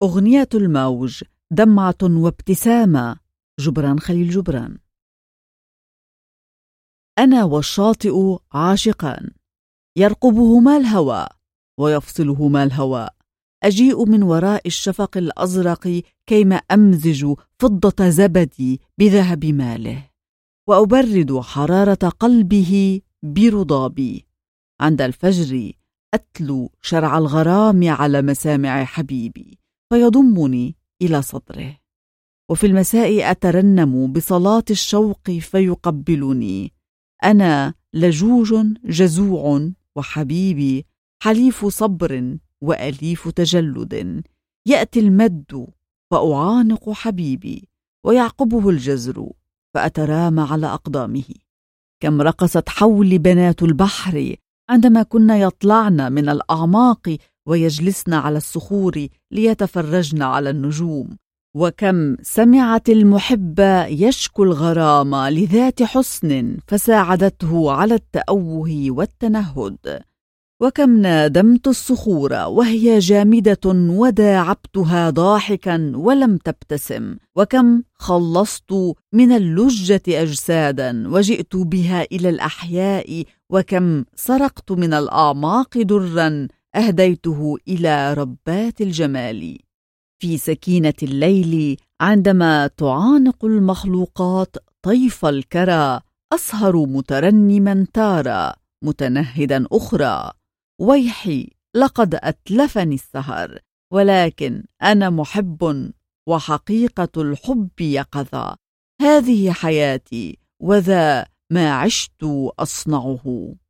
أغنية الموج، دمعة وابتسامة. جبران خليل جبران. أنا والشاطئ عاشقان، يرقبهما الهوى ويفصلهما الهوى. أجيء من وراء الشفق الأزرق كيما أمزج فضة زبدي بذهب ماله، وأبرد حرارة قلبه برضابي. عند الفجر أتلو شرع الغرام على مسامع حبيبي فيضمني إلى صدره، وفي المساء أترنم بصلاة الشوق فيقبلني. أنا لجوج جزوع وحبيبي حليف صبر وأليف تجلد. يأتي المد فأعانق حبيبي ويعقبه الجزر فأترامى على أقدامه. كم رقصت حولي بنات البحر عندما كنا يطلعن من الأعماق ويجلسن على الصخور ليتفرجن على النجوم. وكم سمعت المحبة يشكو الغرام لذات حسن فساعدته على التأوه والتنهد. وكم نادمت الصخور وهي جامدة وداعبتها ضاحكا ولم تبتسم. وكم خلصت من اللجة أجسادا وجئت بها إلى الأحياء. وكم سرقت من الأعماق درا أهديته إلى ربات الجمال. في سكينة الليل عندما تعانق المخلوقات طيف الكرى أسهر مترنما تارا متنهدا أخرى. ويحي لقد أتلفني السهر، ولكن أنا محب وحقيقة الحب يقظة. هذه حياتي وذا ما عشت أصنعه.